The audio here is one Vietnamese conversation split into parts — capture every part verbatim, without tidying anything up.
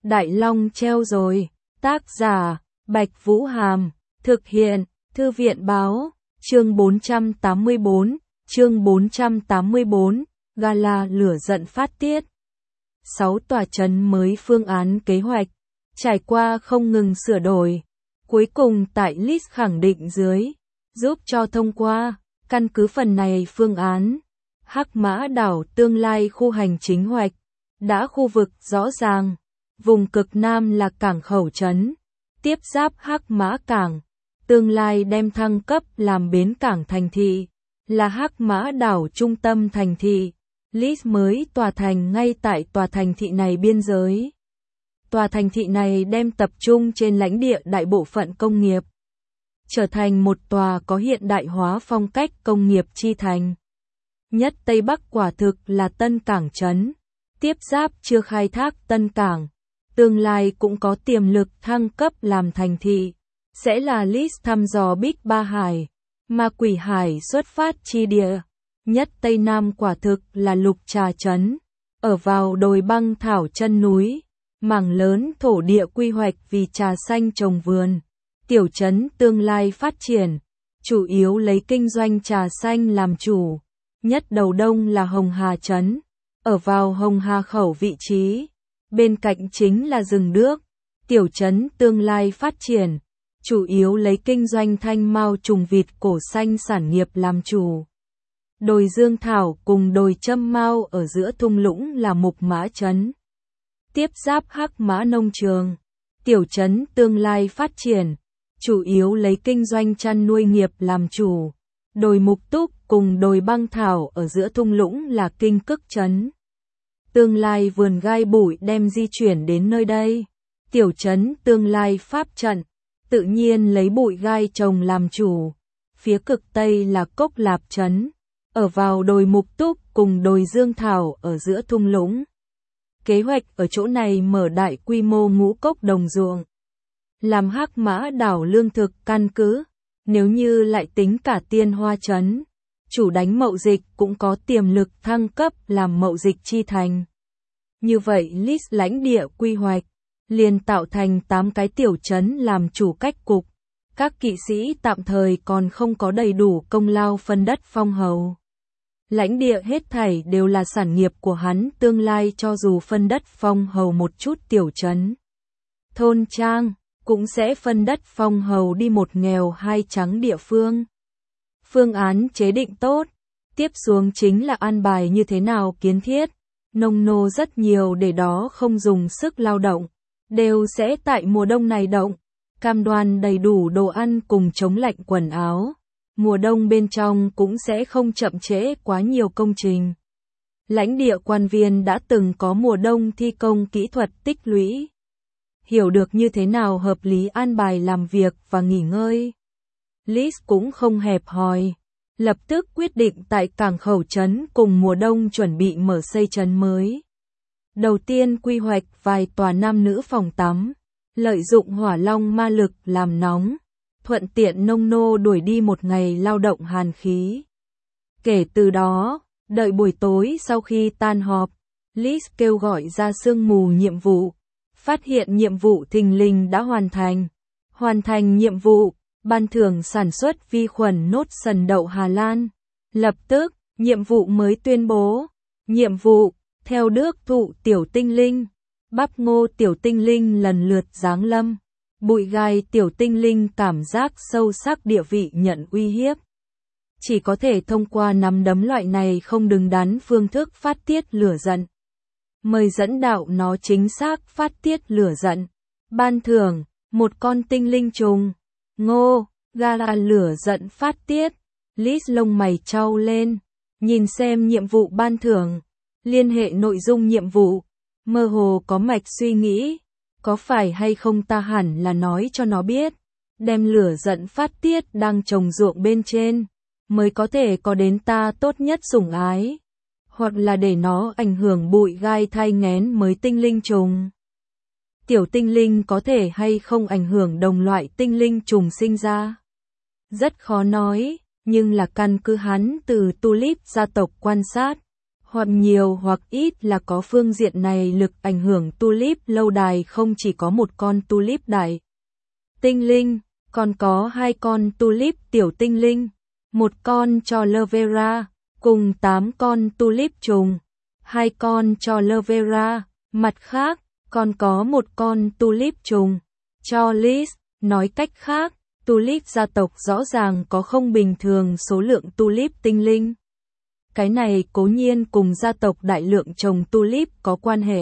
Đại Long treo rồi. Tác giả, Bạch Vũ Hàm. Thực hiện, Thư viện Báo. Chương bốn trăm tám mươi bốn. Chương bốn trăm tám mươi bốn. Gala lửa giận phát tiết. Sáu tòa trấn mới phương án kế hoạch. Trải qua không ngừng sửa đổi. Cuối cùng tại list khẳng định dưới. Giúp cho thông qua. Căn cứ phần này phương án. Hắc Mã đảo tương lai khu hành chính hoạch. Đã khu vực rõ ràng. Vùng cực Nam là cảng khẩu trấn. Tiếp giáp Hắc Mã cảng. Tương lai đem thăng cấp làm bến cảng thành thị. Là Hắc Mã đảo trung tâm thành thị. List mới tòa thành ngay tại tòa thành thị này biên giới. Tòa thành thị này đem tập trung trên lãnh địa đại bộ phận công nghiệp. Trở thành một tòa có hiện đại hóa phong cách công nghiệp chi thành. Nhất Tây Bắc quả thực là Tân Cảng trấn. Tiếp giáp chưa khai thác Tân Cảng. Tương lai cũng có tiềm lực thăng cấp làm thành thị. Sẽ là list thăm dò Bích Ba Hải. Ma Quỷ Hải xuất phát chi địa. Nhất Tây Nam quả thực là Lục Trà trấn. Ở vào đồi băng thảo chân núi. Mảng lớn thổ địa quy hoạch vì trà xanh trồng vườn. Tiểu trấn tương lai phát triển. Chủ yếu lấy kinh doanh trà xanh làm chủ. Nhất đầu đông là Hồng Hà trấn. Ở vào Hồng Hà khẩu vị trí. Bên cạnh chính là rừng đước. Tiểu trấn tương lai phát triển. Chủ yếu lấy kinh doanh thanh mao trùng vịt cổ xanh sản nghiệp làm chủ. Đồi Dương Thảo cùng đồi Châm Mao ở giữa thung lũng là Mục Mã trấn. Tiếp giáp Hắc Mã nông trường. Tiểu trấn tương lai phát triển. Chủ yếu lấy kinh doanh chăn nuôi nghiệp làm chủ. Đồi Mục Túc cùng đồi Băng Thảo ở giữa thung lũng là Kinh Cức trấn. Tương lai vườn gai bụi đem di chuyển đến nơi đây. Tiểu trấn tương lai pháp trận. Tự nhiên lấy bụi gai trồng làm chủ. Phía cực Tây là Cốc Lạp trấn. Ở vào đồi Mục Túc cùng đồi Dương Thảo ở giữa thung lũng. Kế hoạch ở chỗ này mở đại quy mô ngũ cốc đồng ruộng. Làm Hắc Mã đảo lương thực căn cứ. Nếu như lại tính cả Tiên Hoa trấn. Chủ đánh mậu dịch cũng có tiềm lực thăng cấp làm mậu dịch chi thành. Như vậy list lãnh địa quy hoạch. Liền tạo thành tám cái tiểu trấn làm chủ cách cục. Các kỵ sĩ tạm thời còn không có đầy đủ công lao phân đất phong hầu. Lãnh địa hết thảy đều là sản nghiệp của hắn tương lai cho dù phân đất phong hầu một chút tiểu trấn. Thôn trang, cũng sẽ phân đất phong hầu đi một nghèo hai trắng địa phương. Phương án chế định tốt, tiếp xuống chính là an bài như thế nào kiến thiết. Nông nô rất nhiều để đó không dùng sức lao động, đều sẽ tại mùa đông này động. Cam đoan đầy đủ đồ ăn cùng chống lạnh quần áo. Mùa đông bên trong cũng sẽ không chậm trễ quá nhiều công trình. Lãnh địa quan viên đã từng có mùa đông thi công kỹ thuật tích lũy. Hiểu được như thế nào hợp lý an bài làm việc và nghỉ ngơi. List cũng không hẹp hòi. Lập tức quyết định tại cảng khẩu trấn cùng mùa đông chuẩn bị mở xây trấn mới. Đầu tiên quy hoạch vài tòa nam nữ phòng tắm. Lợi dụng hỏa long ma lực làm nóng. Thuận tiện nông nô đuổi đi một ngày lao động hàn khí. Kể từ đó, đợi buổi tối sau khi tan họp, List kêu gọi ra sương mù nhiệm vụ. Phát hiện nhiệm vụ thình lình đã hoàn thành. Hoàn thành nhiệm vụ, ban thưởng sản xuất vi khuẩn nốt sần đậu Hà Lan. Lập tức, nhiệm vụ mới tuyên bố. Nhiệm vụ, theo đước thụ tiểu tinh linh. Bắp ngô tiểu tinh linh lần lượt giáng lâm. Bụi gai tiểu tinh linh cảm giác sâu sắc địa vị nhận uy hiếp. Chỉ có thể thông qua nắm đấm loại này không đứng đắn phương thức phát tiết lửa giận. Mời dẫn đạo nó chính xác phát tiết lửa giận. Ban thưởng, một con tinh linh trùng. Ngô, gala lửa giận phát tiết. List lông mày trao lên. Nhìn xem nhiệm vụ ban thưởng. Liên hệ nội dung nhiệm vụ. Mơ hồ có mạch suy nghĩ. Có phải hay không ta hẳn là nói cho nó biết. Đem lửa giận phát tiết đang trồng ruộng bên trên. Mới có thể có đến ta tốt nhất sủng ái. Hoặc là để nó ảnh hưởng bụi gai thai nghén mới tinh linh trùng. Tiểu tinh linh có thể hay không ảnh hưởng đồng loại tinh linh trùng sinh ra. Rất khó nói, nhưng là căn cứ hắn từ tulip gia tộc quan sát. Hoặc nhiều hoặc ít là có phương diện này lực ảnh hưởng tulip lâu đài không chỉ có một con tulip đại tinh linh, còn có hai con tulip tiểu tinh linh, một con cho Lovera, cùng tám con tulip trùng, hai con cho Lovera, mặt khác, còn có một con tulip trùng cho Liz, nói cách khác, tulip gia tộc rõ ràng có không bình thường số lượng tulip tinh linh. Cái này cố nhiên cùng gia tộc đại lượng trồng tulip có quan hệ.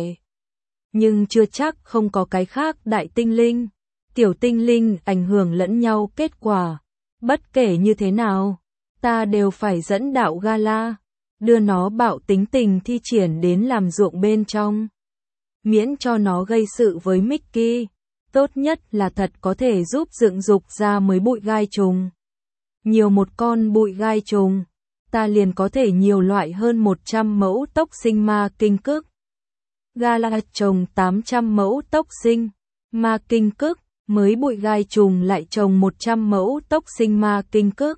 Nhưng chưa chắc không có cái khác đại tinh linh, tiểu tinh linh ảnh hưởng lẫn nhau kết quả. Bất kể như thế nào, ta đều phải dẫn đạo Gala, đưa nó bạo tính tình thi triển đến làm ruộng bên trong. Miễn cho nó gây sự với Mickey, tốt nhất là thật có thể giúp dựng dục ra mới bụi gai trùng. Nhiều một con bụi gai trùng, ta liền có thể nhiều loại hơn một trăm mẫu tốc sinh ma kinh cức. Gala trồng tám trăm mẫu tốc sinh ma kinh cức, mới bụi gai trùng lại trồng một trăm mẫu tốc sinh ma kinh cức.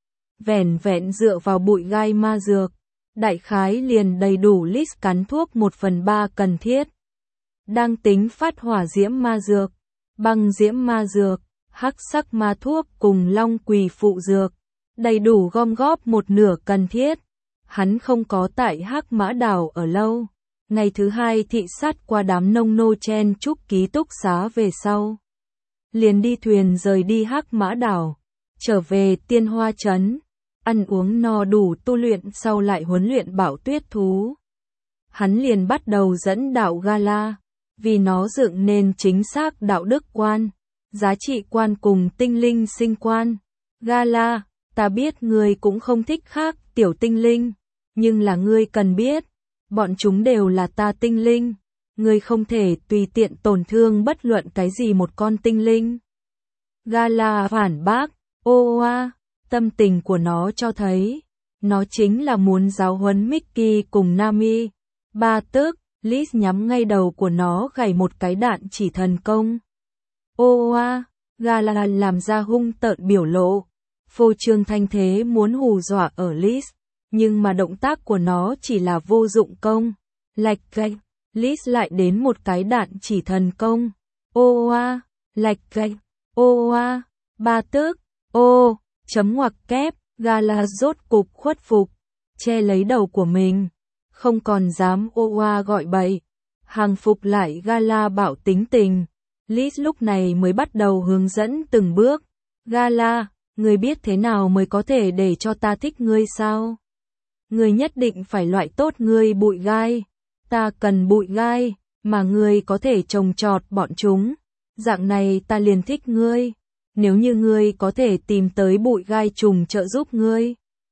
Vẻn vẹn dựa vào bụi gai ma dược, đại khái liền đầy đủ list cắn thuốc một phần ba cần thiết. Đang tính phát hỏa diễm ma dược, băng diễm ma dược, hắc sắc ma thuốc cùng long quỳ phụ dược, đầy đủ gom góp một nửa cần thiết. Hắn không có tại Hắc Mã Đảo ở lâu. Ngày thứ hai thị sát qua đám nông nô chen chúc ký túc xá về sau, liền đi thuyền rời đi Hắc Mã Đảo, trở về Tiên Hoa Trấn, ăn uống no đủ tu luyện sau lại huấn luyện bảo tuyết thú. Hắn liền bắt đầu dẫn đạo Gala, vì nó dựng nên chính xác đạo đức quan, giá trị quan cùng tinh linh sinh quan. Gala, ta biết ngươi cũng không thích khác tiểu tinh linh, nhưng là ngươi cần biết, bọn chúng đều là ta tinh linh, ngươi không thể tùy tiện tổn thương bất luận cái gì một con tinh linh. Gala phản bác, ô oa, tâm tình của nó cho thấy, nó chính là muốn giáo huấn Mickey cùng Nami. Ba tức, Liz nhắm ngay đầu của nó gảy một cái đạn chỉ thần công. Ô oa, Gala làm ra hung tợn biểu lộ, phô trương thanh thế muốn hù dọa ở Liz, nhưng mà động tác của nó chỉ là vô dụng công. Lạch gạch, Liz lại đến một cái đạn chỉ thần công. Ô oa, lạch gạch, ô oa, ba tước, ô, chấm ngoặc kép, Gala rốt cục khuất phục, che lấy đầu của mình, không còn dám ô oa gọi bậy, hàng phục lại Gala bảo tính tình. Liz lúc này mới bắt đầu hướng dẫn từng bước. Gala, ngươi biết thế nào mới có thể để cho ta thích ngươi sao? Ngươi nhất định phải loại tốt ngươi bụi gai. Ta cần bụi gai, mà ngươi có thể trồng trọt bọn chúng. Dạng này ta liền thích ngươi. Nếu như ngươi có thể tìm tới bụi gai trùng trợ giúp ngươi,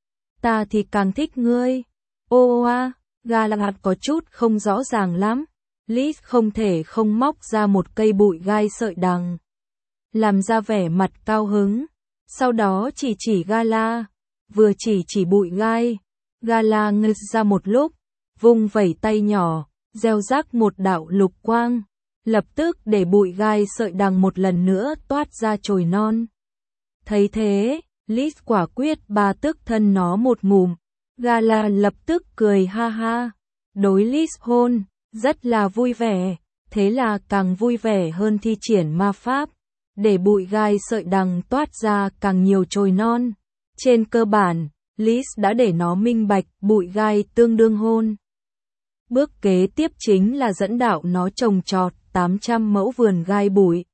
ta thì càng thích ngươi. Ô oa, Gala có chút không rõ ràng lắm. Liz không thể không móc ra một cây bụi gai sợi đằng, làm ra vẻ mặt cao hứng. Sau đó chỉ chỉ Gala, vừa chỉ chỉ bụi gai, Gala ngơ ra một lúc, vung vẩy tay nhỏ, gieo rắc một đạo lục quang, lập tức để bụi gai sợi đằng một lần nữa toát ra chồi non. Thấy thế, Liz quả quyết ba tức thân nó một ngụm, Gala lập tức cười ha ha, đối Liz hôn, rất là vui vẻ, thế là càng vui vẻ hơn thi triển ma pháp, để bụi gai sợi đằng toát ra càng nhiều chồi non. Trên cơ bản, Liz đã để nó minh bạch bụi gai tương đương hôn. Bước kế tiếp chính là dẫn đạo nó trồng trọt tám trăm mẫu vườn gai bụi.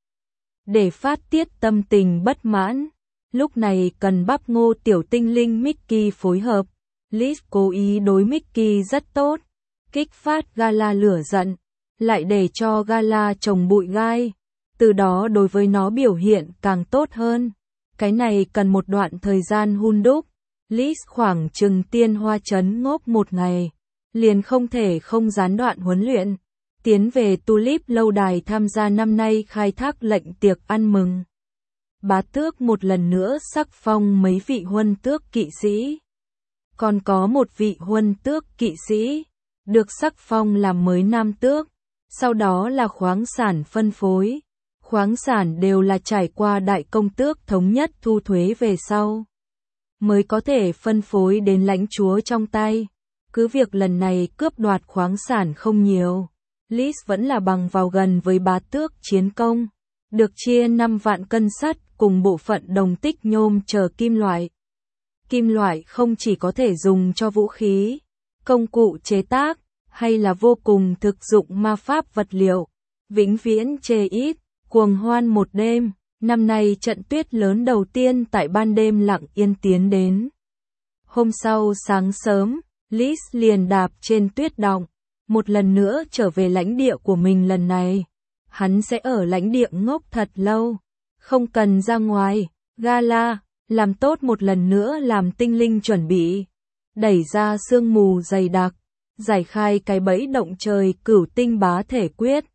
Để phát tiết tâm tình bất mãn, lúc này cần bắp ngô tiểu tinh linh Mickey phối hợp. Liz cố ý đối Mickey rất tốt, kích phát Gala lửa giận, lại để cho Gala trồng bụi gai, từ đó đối với nó biểu hiện càng tốt hơn. Cái này cần một đoạn thời gian hun đúc. Liz khoảng chừng Tiên Hoa Trấn ngốc một ngày, liền không thể không gián đoạn huấn luyện, tiến về Tulip lâu đài tham gia năm nay khai thác lệnh tiệc ăn mừng. Bá tước một lần nữa sắc phong mấy vị huân tước kỵ sĩ. Còn có một vị huân tước kỵ sĩ, được sắc phong làm mới nam tước, sau đó là khoáng sản phân phối. Khoáng sản đều là trải qua đại công tước thống nhất thu thuế về sau, mới có thể phân phối đến lãnh chúa trong tay. Cứ việc lần này cướp đoạt khoáng sản không nhiều, Lis vẫn là bằng vào gần với bá tước chiến công, được chia năm vạn cân sắt cùng bộ phận đồng tích nhôm chờ kim loại. Kim loại không chỉ có thể dùng cho vũ khí, công cụ chế tác, hay là vô cùng thực dụng ma pháp vật liệu. Vĩnh viễn chê ít, cuồng hoan một đêm, năm nay trận tuyết lớn đầu tiên tại ban đêm lặng yên tiến đến. Hôm sau sáng sớm, Lis liền đạp trên tuyết đọng, một lần nữa trở về lãnh địa của mình lần này. Hắn sẽ ở lãnh địa ngốc thật lâu, không cần ra ngoài, gala, làm tốt một lần nữa làm tinh linh chuẩn bị. Đẩy ra sương mù dày đặc, giải khai cái bẫy động trời cửu tinh bá thể quyết.